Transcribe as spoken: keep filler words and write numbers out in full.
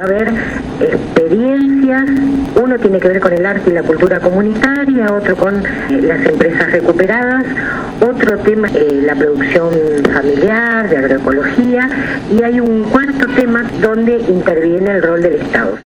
Va a haber experiencias, uno tiene que ver con el arte y la cultura comunitaria, otro con eh, las empresas recuperadas, otro tema eh, la producción familiar, de agroecología, y hay un cuarto tema donde interviene el rol del Estado.